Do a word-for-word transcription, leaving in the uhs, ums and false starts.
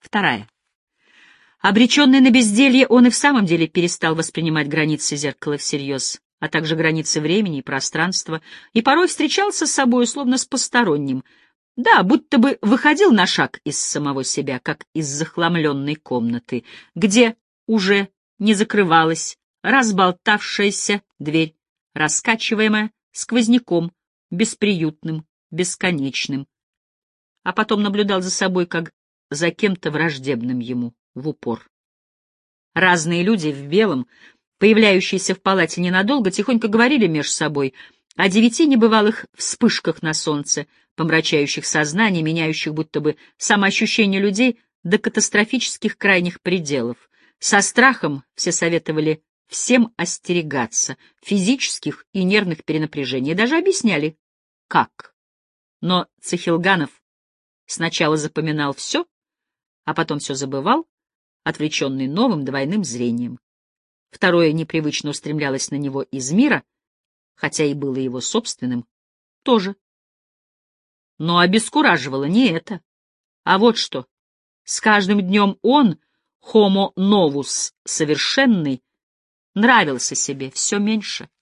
Вторая. Обреченный на безделье, он и в самом деле перестал воспринимать границы зеркала всерьез, а также границы времени и пространства, и порой встречался с собой словно с посторонним. Да, будто бы выходил на шаг из самого себя, как из захламленной комнаты, где уже не закрывалась разболтавшаяся дверь, раскачиваемая сквозняком, бесприютным, бесконечным, а потом наблюдал за собой, как за кем-то враждебным ему, в упор. Разные люди в белом, появляющиеся в палате ненадолго, тихонько говорили меж собой о девяти небывалых вспышках на солнце, помрачающих сознание, меняющих будто бы самоощущение людей до катастрофических крайних пределов. Со страхом все советовали всем остерегаться физических и нервных перенапряжений, и даже объясняли, как. Но Цехилганов сначала запоминал все, а потом все забывал, отвлеченный новым двойным зрением. Второе непривычно устремлялось на него из мира, хотя и было его собственным, тоже. Но обескураживало не это, а вот что. С каждым днем он, homo novus, совершенный, нравился себе все меньше.